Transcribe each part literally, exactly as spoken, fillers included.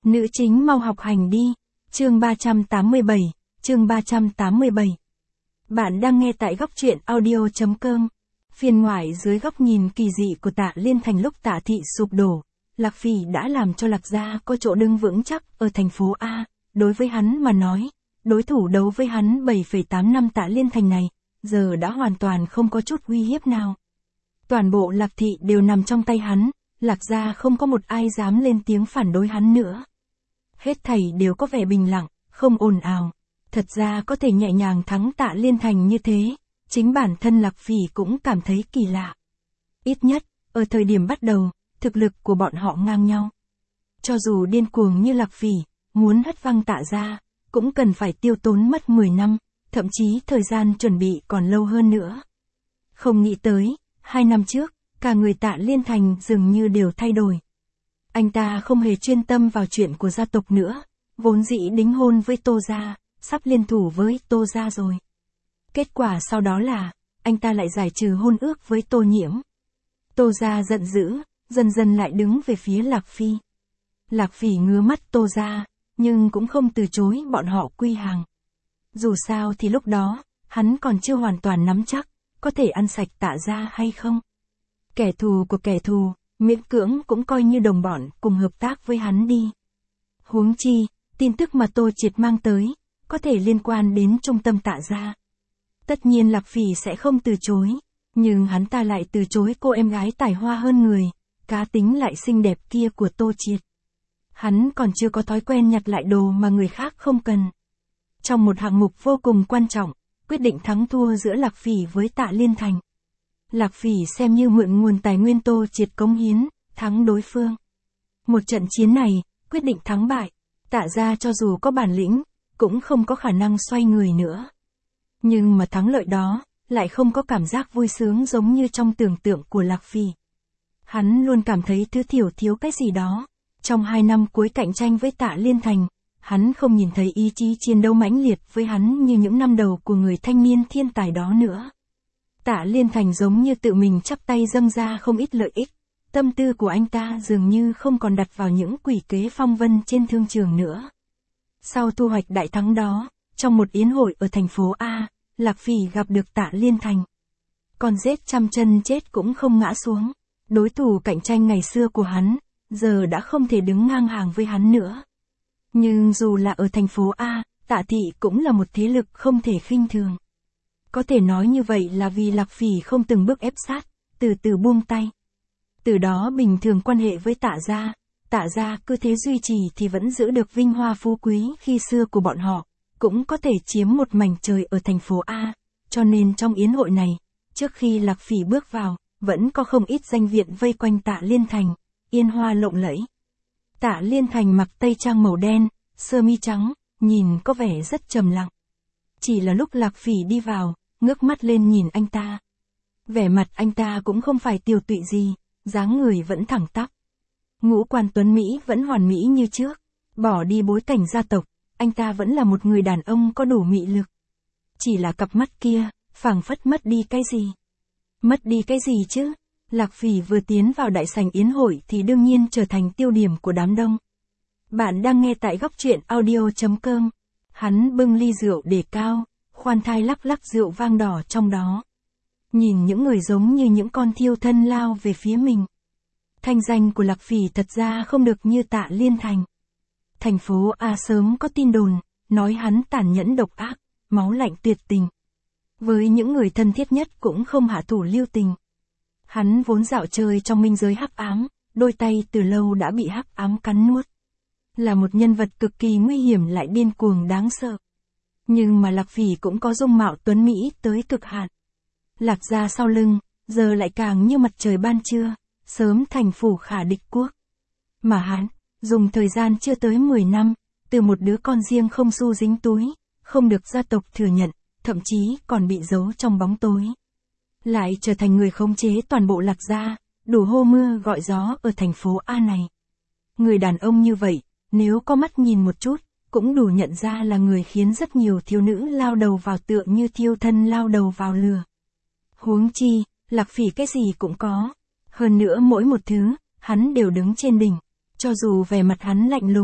Nữ chính mau học hành đi. Chương ba trăm tám mươi bảy, chương ba trăm tám mươi bảy. Bạn đang nghe tại góc truyện audio.com. Phiên ngoại dưới góc nhìn kỳ dị của Tạ Liên Thành lúc Tạ thị sụp đổ, Lạc Phỉ đã làm cho Lạc gia có chỗ đứng vững chắc ở thành phố A. Đối với hắn mà nói, đối thủ đấu với hắn bảy phẩy tám năm Tạ Liên Thành này, giờ đã hoàn toàn không có chút uy hiếp nào. Toàn bộ Lạc thị đều nằm trong tay hắn, Lạc gia không có một ai dám lên tiếng phản đối hắn nữa. Hết thảy đều có vẻ bình lặng, không ồn ào. Thật ra có thể nhẹ nhàng thắng Tạ Liên Thành như thế, chính bản thân Lạc Phỉ cũng cảm thấy kỳ lạ. Ít nhất, ở thời điểm bắt đầu, thực lực của bọn họ ngang nhau. Cho dù điên cuồng như Lạc Phỉ, muốn hất văng Tạ gia, cũng cần phải tiêu tốn mất mười năm, thậm chí thời gian chuẩn bị còn lâu hơn nữa. Không nghĩ tới, hai năm trước, cả người Tạ Liên Thành dường như đều thay đổi. Anh ta không hề chuyên tâm vào chuyện của gia tộc nữa, vốn dĩ đính hôn với Tô gia, sắp liên thủ với Tô gia rồi. Kết quả sau đó là, anh ta lại giải trừ hôn ước với Tô Nhiễm. Tô gia giận dữ, dần dần lại đứng về phía Lạc Phi. Lạc Phỉ ngứa mắt Tô gia, nhưng cũng không từ chối bọn họ quy hàng. Dù sao thì lúc đó, hắn còn chưa hoàn toàn nắm chắc, có thể ăn sạch Tạ gia hay không. Kẻ thù của kẻ thù, miễn cưỡng cũng coi như đồng bọn cùng hợp tác với hắn đi. Huống chi, tin tức mà Tô Triệt mang tới, có thể liên quan đến trung tâm Tạ gia. Tất nhiên Lạc Phỉ sẽ không từ chối, nhưng hắn ta lại từ chối cô em gái tài hoa hơn người, cá tính lại xinh đẹp kia của Tô Triệt. Hắn còn chưa có thói quen nhặt lại đồ mà người khác không cần. Trong một hạng mục vô cùng quan trọng, quyết định thắng thua giữa Lạc Phỉ với Tạ Liên Thành. Lạc Phỉ xem như mượn nguồn tài nguyên Tô Triệt cống hiến, thắng đối phương. Một trận chiến này, quyết định thắng bại, Tạ gia cho dù có bản lĩnh, cũng không có khả năng xoay người nữa. Nhưng mà thắng lợi đó, lại không có cảm giác vui sướng giống như trong tưởng tượng của Lạc Phỉ. Hắn luôn cảm thấy thứ thiểu thiếu cái gì đó. Trong hai năm cuối cạnh tranh với Tạ Liên Thành, hắn không nhìn thấy ý chí chiến đấu mãnh liệt với hắn như những năm đầu của người thanh niên thiên tài đó nữa. Tạ Liên Thành giống như tự mình chắp tay dâng ra không ít lợi ích, tâm tư của anh ta dường như không còn đặt vào những quỷ kế phong vân trên thương trường nữa. Sau thu hoạch đại thắng đó, trong một yến hội ở thành phố A, Lạc Phỉ gặp được Tạ Liên Thành. Con rết trăm chân chết cũng không ngã xuống, đối thủ cạnh tranh ngày xưa của hắn, giờ đã không thể đứng ngang hàng với hắn nữa. Nhưng dù là ở thành phố A, Tạ thị cũng là một thế lực không thể khinh thường. Có thể nói như vậy là vì Lạc Phỉ không từng bước ép sát, từ từ buông tay. Từ đó bình thường quan hệ với Tạ gia, Tạ gia cứ thế duy trì thì vẫn giữ được vinh hoa phú quý khi xưa của bọn họ, cũng có thể chiếm một mảnh trời ở thành phố A, cho nên trong yến hội này, trước khi Lạc Phỉ bước vào, vẫn có không ít danh viện vây quanh Tạ Liên Thành, yên hoa lộng lẫy. Tạ Liên Thành mặc tây trang màu đen, sơ mi trắng, nhìn có vẻ rất trầm lặng. Chỉ là lúc Lạc Phỉ đi vào, ngước mắt lên nhìn anh ta. Vẻ mặt anh ta cũng không phải tiều tụy gì, dáng người vẫn thẳng tắp. Ngũ quan tuấn Mỹ vẫn hoàn mỹ như trước, bỏ đi bối cảnh gia tộc, anh ta vẫn là một người đàn ông có đủ mị lực. Chỉ là cặp mắt kia, phảng phất mất đi cái gì. Mất đi cái gì chứ? Lạc Phỉ vừa tiến vào đại sảnh yến hội thì đương nhiên trở thành tiêu điểm của đám đông. Bạn đang nghe tại góc truyện audio.com. Hắn bưng ly rượu để cao, khoan thai lắc lắc rượu vang đỏ trong đó. Nhìn những người giống như những con thiêu thân lao về phía mình. Thanh danh của Lạc Phỉ thật ra không được như Tạ Liên Thành. Thành phố A sớm có tin đồn, nói hắn tàn nhẫn độc ác, máu lạnh tuyệt tình. Với những người thân thiết nhất cũng không hạ thủ lưu tình. Hắn vốn dạo chơi trong minh giới hắc ám, đôi tay từ lâu đã bị hắc ám cắn nuốt. Là một nhân vật cực kỳ nguy hiểm lại điên cuồng đáng sợ. Nhưng mà Lạc Phỉ cũng có dung mạo tuấn Mỹ tới cực hạn. Lạc gia sau lưng, giờ lại càng như mặt trời ban trưa, sớm thành phủ khả địch quốc. Mà hắn, dùng thời gian chưa tới mười năm, từ một đứa con riêng không xu dính túi, không được gia tộc thừa nhận, thậm chí còn bị giấu trong bóng tối. Lại trở thành người khống chế toàn bộ Lạc gia, đủ hô mưa gọi gió ở thành phố A này. Người đàn ông như vậy, nếu có mắt nhìn một chút, cũng đủ nhận ra là người khiến rất nhiều thiếu nữ lao đầu vào tượng như thiêu thân lao đầu vào lửa. Huống chi, Lạc Phỉ cái gì cũng có. Hơn nữa mỗi một thứ, hắn đều đứng trên đỉnh. Cho dù vẻ mặt hắn lạnh lùng,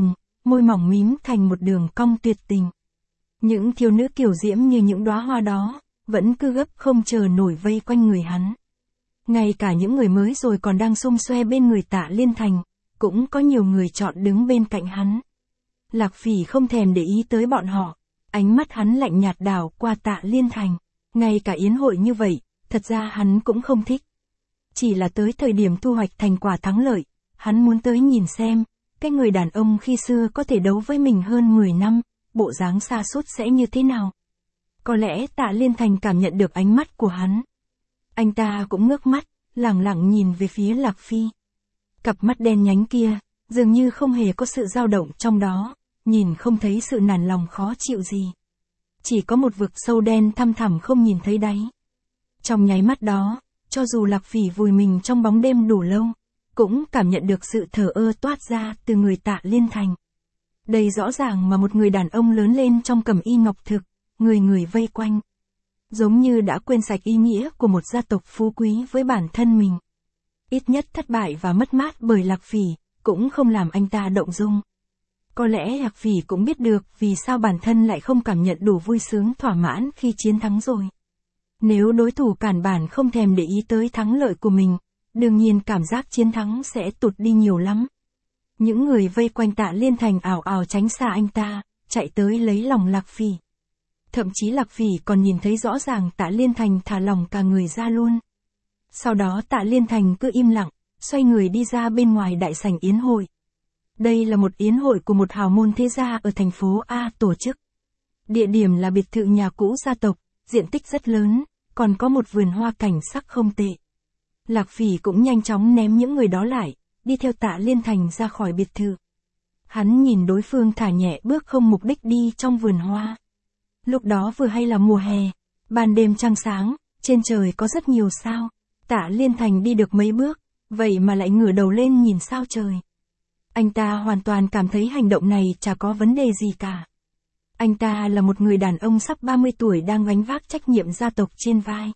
môi mỏng mím thành một đường cong tuyệt tình. Những thiếu nữ kiều diễm như những đóa hoa đó, vẫn cứ gấp không chờ nổi vây quanh người hắn. Ngay cả những người mới rồi còn đang xung xoe bên người Tạ Liên Thành, cũng có nhiều người chọn đứng bên cạnh hắn. Lạc Phỉ không thèm để ý tới bọn họ, ánh mắt hắn lạnh nhạt đảo qua Tạ Liên Thành. Ngay cả yến hội như vậy, thật ra hắn cũng không thích. Chỉ là tới thời điểm thu hoạch thành quả thắng lợi, hắn muốn tới nhìn xem, cái người đàn ông khi xưa có thể đấu với mình hơn mười năm, bộ dáng sa sút sẽ như thế nào. Có lẽ Tạ Liên Thành cảm nhận được ánh mắt của hắn. Anh ta cũng ngước mắt, lẳng lặng nhìn về phía Lạc Phi. Cặp mắt đen nhánh kia, dường như không hề có sự dao động trong đó, nhìn không thấy sự nản lòng khó chịu gì. Chỉ có một vực sâu đen thăm thẳm không nhìn thấy đáy. Trong nháy mắt đó, cho dù Lạc Phỉ vùi mình trong bóng đêm đủ lâu, cũng cảm nhận được sự thờ ơ toát ra từ người Tạ Liên Thành. Đây rõ ràng mà một người đàn ông lớn lên trong cẩm y ngọc thực, người người vây quanh. Giống như đã quên sạch ý nghĩa của một gia tộc phú quý với bản thân mình. Ít nhất thất bại và mất mát bởi Lạc Phỉ, cũng không làm anh ta động dung. Có lẽ Lạc Phỉ cũng biết được vì sao bản thân lại không cảm nhận đủ vui sướng thỏa mãn khi chiến thắng rồi. Nếu đối thủ cản bản không thèm để ý tới thắng lợi của mình, đương nhiên cảm giác chiến thắng sẽ tụt đi nhiều lắm. Những người vây quanh Tạ Liên Thành ảo ảo tránh xa anh ta, chạy tới lấy lòng Lạc Phỉ. Thậm chí Lạc Phỉ còn nhìn thấy rõ ràng Tạ Liên Thành thả lỏng cả người ra luôn. Sau đó Tạ Liên Thành cứ im lặng, xoay người đi ra bên ngoài đại sảnh yến hội. Đây là một yến hội của một hào môn thế gia ở thành phố A tổ chức. Địa điểm là biệt thự nhà cũ gia tộc, diện tích rất lớn, còn có một vườn hoa cảnh sắc không tệ. Lạc Phỉ cũng nhanh chóng ném những người đó lại, đi theo Tạ Liên Thành ra khỏi biệt thự. Hắn nhìn đối phương thả nhẹ bước không mục đích đi trong vườn hoa. Lúc đó vừa hay là mùa hè, ban đêm trăng sáng, trên trời có rất nhiều sao. Tạ Liên Thành đi được mấy bước, vậy mà lại ngửa đầu lên nhìn sao trời. Anh ta hoàn toàn cảm thấy hành động này chả có vấn đề gì cả. Anh ta là một người đàn ông sắp ba mươi tuổi đang gánh vác trách nhiệm gia tộc trên vai.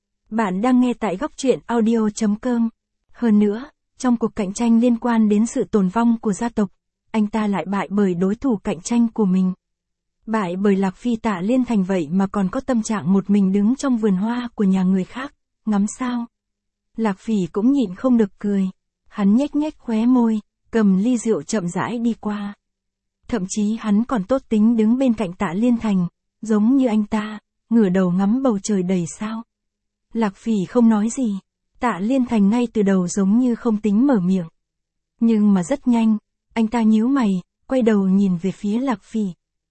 Bạn đang nghe tại góc truyện audio chấm com. Hơn nữa, trong cuộc cạnh tranh liên quan đến sự tồn vong của gia tộc, anh ta lại bại bởi đối thủ cạnh tranh của mình. Bại bởi Lạc Phi. Tạ Liên Thành vậy mà còn có tâm trạng một mình đứng trong vườn hoa của nhà người khác, ngắm sao. Lạc Phỉ cũng nhịn không được cười. Hắn nhếch nhếch khóe môi, cầm ly rượu chậm rãi đi qua. Thậm chí hắn còn tốt tính đứng bên cạnh Tạ Liên Thành, giống như anh ta, ngửa đầu ngắm bầu trời đầy sao. Lạc Phỉ không nói gì. Tạ Liên Thành ngay từ đầu giống như không tính mở miệng. Nhưng mà rất nhanh, anh ta nhíu mày, quay đầu nhìn về phía Lạc Phỉ.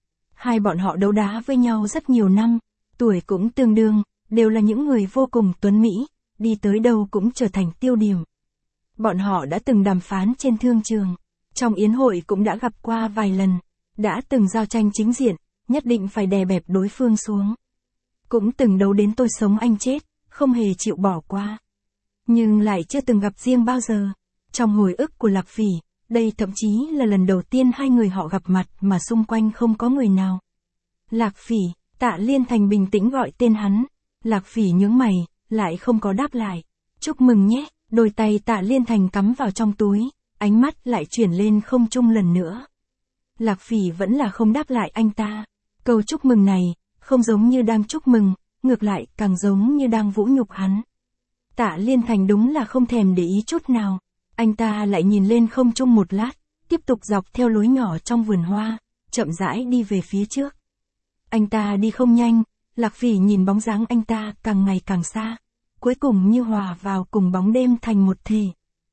Hai bọn họ đấu đá với nhau rất nhiều năm, tuổi cũng tương đương, đều là những người vô cùng tuấn mỹ, đi tới đâu cũng trở thành tiêu điểm. Bọn họ đã từng đàm phán trên thương trường, trong yến hội cũng đã gặp qua vài lần, đã từng giao tranh chính diện, nhất định phải đè bẹp đối phương xuống. Cũng từng đấu đến tôi sống anh chết, không hề chịu bỏ qua. Nhưng lại chưa từng gặp riêng bao giờ. Trong hồi ức của Lạc Phỉ, đây thậm chí là lần đầu tiên hai người họ gặp mặt mà xung quanh không có người nào. Lạc Phỉ, Tạ Liên Thành bình tĩnh gọi tên hắn. Lạc Phỉ nhướng mày, lại không có đáp lại. Chúc mừng nhé, đôi tay Tạ Liên Thành cắm vào trong túi, ánh mắt lại chuyển lên không trung lần nữa. Lạc Phỉ vẫn là không đáp lại anh ta. Câu chúc mừng này, không giống như đang chúc mừng, ngược lại càng giống như đang vũ nhục hắn. Tạ Liên Thành đúng là không thèm để ý chút nào. Anh ta lại nhìn lên không trung một lát, tiếp tục dọc theo lối nhỏ trong vườn hoa, chậm rãi đi về phía trước. Anh ta đi không nhanh, Lạc Phỉ nhìn bóng dáng anh ta càng ngày càng xa, cuối cùng như hòa vào cùng bóng đêm thành một thể.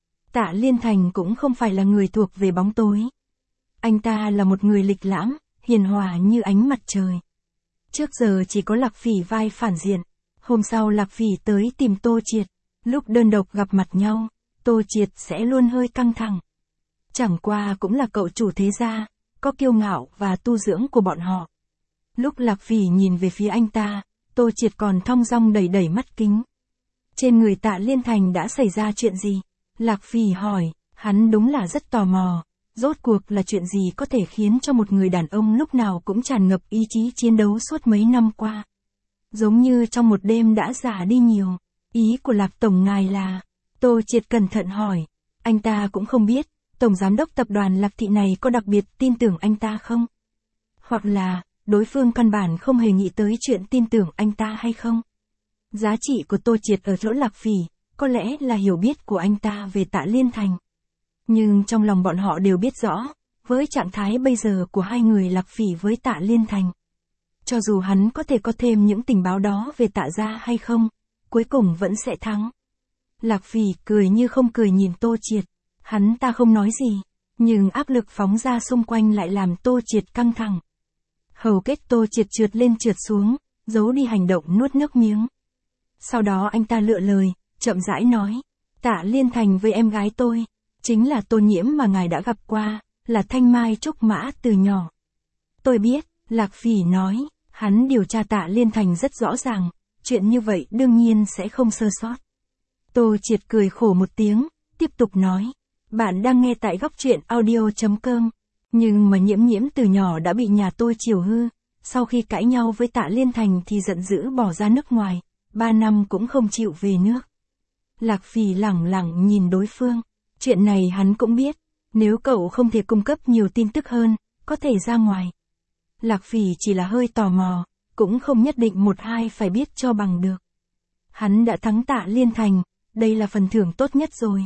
Tạ Liên Thành cũng không phải là người thuộc về bóng tối. Anh ta là một người lịch lãm, hiền hòa như ánh mặt trời. Trước giờ chỉ có Lạc Phỉ vai phản diện. Hôm sau Lạc Phỉ tới tìm Tô Triệt. Lúc đơn độc gặp mặt nhau, Tô Triệt sẽ luôn hơi căng thẳng. Chẳng qua cũng là cậu chủ thế gia, có kiêu ngạo và tu dưỡng của bọn họ. Lúc Lạc Phỉ nhìn về phía anh ta, Tô Triệt còn thong dong đẩy đẩy mắt kính. Trên người Tạ Liên Thành đã xảy ra chuyện gì? Lạc Phỉ hỏi, hắn đúng là rất tò mò. Rốt cuộc là chuyện gì có thể khiến cho một người đàn ông lúc nào cũng tràn ngập ý chí chiến đấu suốt mấy năm qua. Giống như trong một đêm đã già đi nhiều. Ý của Lạc Tổng ngài là... Tô Triệt cẩn thận hỏi. Anh ta cũng không biết, tổng giám đốc tập đoàn Lạc Thị này có đặc biệt tin tưởng anh ta không? Hoặc là, đối phương căn bản không hề nghĩ tới chuyện tin tưởng anh ta hay không? Giá trị của Tô Triệt ở chỗ Lạc Phỉ, có lẽ là hiểu biết của anh ta về Tạ Liên Thành. Nhưng trong lòng bọn họ đều biết rõ, với trạng thái bây giờ của hai người Lạc Phỉ với Tạ Liên Thành, cho dù hắn có thể có thêm những tình báo đó về Tạ gia hay không, cuối cùng vẫn sẽ thắng. Lạc Phỉ cười như không cười nhìn Tô Triệt, hắn ta không nói gì, nhưng áp lực phóng ra xung quanh lại làm Tô Triệt căng thẳng. Hầu kết Tô Triệt trượt lên trượt xuống, giấu đi hành động nuốt nước miếng. Sau đó anh ta lựa lời, chậm rãi nói, Tạ Liên Thành với em gái tôi, chính là Tô Nhiễm mà ngài đã gặp qua, là thanh mai trúc mã từ nhỏ. Tôi biết, Lạc Phỉ nói, hắn điều tra Tạ Liên Thành rất rõ ràng, chuyện như vậy đương nhiên sẽ không sơ sót. Tô Triệt cười khổ một tiếng, tiếp tục nói, bạn đang nghe tại góc truyện audio chấm com, nhưng mà Nhiễm Nhiễm từ nhỏ đã bị nhà tôi chiều hư, sau khi cãi nhau với Tạ Liên Thành thì giận dữ bỏ ra nước ngoài, ba năm cũng không chịu về nước. Lạc Phỉ lẳng lặng nhìn đối phương, chuyện này hắn cũng biết, nếu cậu không thể cung cấp nhiều tin tức hơn, có thể ra ngoài. Lạc Phỉ chỉ là hơi tò mò, cũng không nhất định một hai phải biết cho bằng được. Hắn đã thắng Tạ Liên Thành, đây là phần thưởng tốt nhất rồi.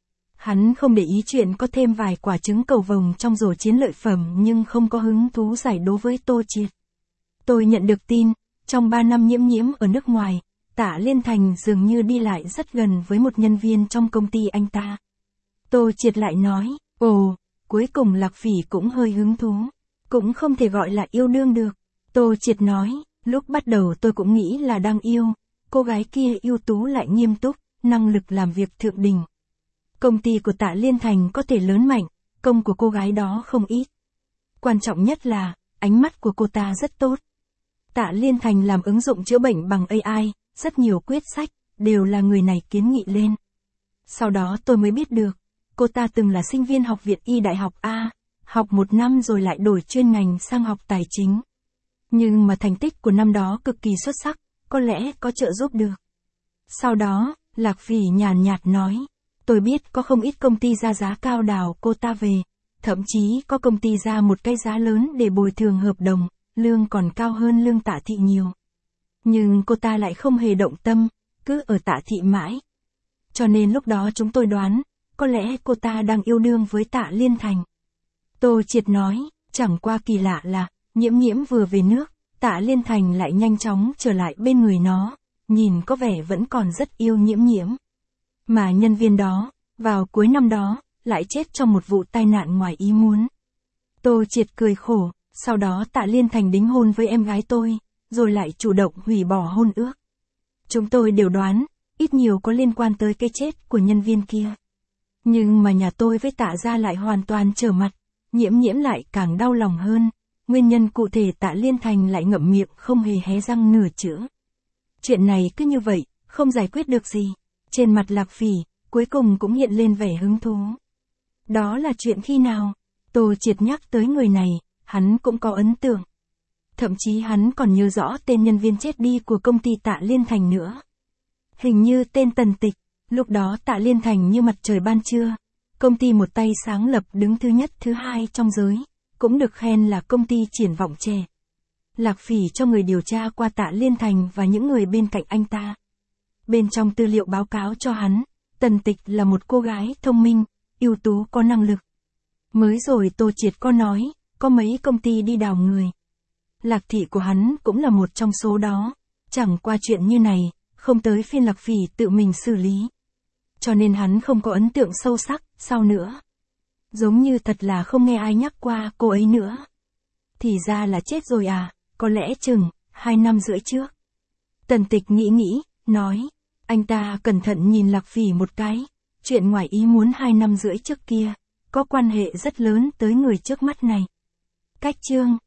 Hắn không để ý chuyện có thêm vài quả trứng cầu vồng trong rổ chiến lợi phẩm nhưng không có hứng thú giải đố với Tô Triệt. Tôi nhận được tin, trong ba năm Nhiễm Nhiễm ở nước ngoài, Tạ Liên Thành dường như đi lại rất gần với một nhân viên trong công ty anh ta. Tô Triệt lại nói, ồ, cuối cùng Lạc Phỉ cũng hơi hứng thú, cũng không thể gọi là yêu đương được. Tô Triệt nói, lúc bắt đầu tôi cũng nghĩ là đang yêu, cô gái kia ưu tú lại nghiêm túc, năng lực làm việc thượng đỉnh. Công ty của Tạ Liên Thành có thể lớn mạnh, công của cô gái đó không ít. Quan trọng nhất là, ánh mắt của cô ta rất tốt. Tạ Liên Thành làm ứng dụng chữa bệnh bằng a i, rất nhiều quyết sách, đều là người này kiến nghị lên. Sau đó tôi mới biết được, cô ta từng là sinh viên học viện y đại học A, học một năm rồi lại đổi chuyên ngành sang học tài chính. Nhưng mà thành tích của năm đó cực kỳ xuất sắc, có lẽ có trợ giúp được. Sau đó, Lạc Phỉ nhàn nhạt nói, tôi biết có không ít công ty ra giá cao đào cô ta về, thậm chí có công ty ra một cái giá lớn để bồi thường hợp đồng, lương còn cao hơn lương Tạ Thị nhiều. Nhưng cô ta lại không hề động tâm, cứ ở Tạ Thị mãi. Cho nên lúc đó chúng tôi đoán, có lẽ cô ta đang yêu đương với Tạ Liên Thành. Tô Triệt nói, chẳng qua kỳ lạ là, Nhiễm Nhiễm vừa về nước, Tạ Liên Thành lại nhanh chóng trở lại bên người nó, nhìn có vẻ vẫn còn rất yêu Nhiễm Nhiễm. Mà nhân viên đó, vào cuối năm đó, lại chết trong một vụ tai nạn ngoài ý muốn. Tô Triệt cười khổ, sau đó Tạ Liên Thành đính hôn với em gái tôi, rồi lại chủ động hủy bỏ hôn ước. Chúng tôi đều đoán, ít nhiều có liên quan tới cái chết của nhân viên kia. Nhưng mà nhà tôi với Tạ gia lại hoàn toàn trở mặt, Nhiễm Nhiễm lại càng đau lòng hơn, nguyên nhân cụ thể Tạ Liên Thành lại ngậm miệng không hề hé răng nửa chữ. Chuyện này cứ như vậy, không giải quyết được gì. Trên mặt Lạc Phỉ, cuối cùng cũng hiện lên vẻ hứng thú. Đó là chuyện khi nào? Tô Triệt nhắc tới người này, hắn cũng có ấn tượng. Thậm chí hắn còn nhớ rõ tên nhân viên chết đi của công ty Tạ Liên Thành nữa. Hình như tên Tần Tịch, lúc đó Tạ Liên Thành như mặt trời ban trưa. Công ty một tay sáng lập đứng thứ nhất thứ hai trong giới, cũng được khen là công ty triển vọng trẻ. Lạc Phỉ cho người điều tra qua Tạ Liên Thành và những người bên cạnh anh ta. Bên trong tư liệu báo cáo cho hắn, Tần Tịch là một cô gái thông minh, ưu tú có năng lực. Mới rồi Tô Triệt có nói, có mấy công ty đi đào người. Lạc Thị của hắn cũng là một trong số đó, chẳng qua chuyện như này, không tới phiên Lạc Phỉ tự mình xử lý. Cho nên hắn không có ấn tượng sâu sắc, sau nữa. Giống như thật là không nghe ai nhắc qua cô ấy nữa. Thì ra là chết rồi à, có lẽ chừng, hai năm rưỡi trước. Tần Tịch nghĩ nghĩ, nói, anh ta cẩn thận nhìn Lạc Phỉ một cái, chuyện ngoài ý muốn hai năm rưỡi trước kia, có quan hệ rất lớn tới người trước mắt này. Cách chương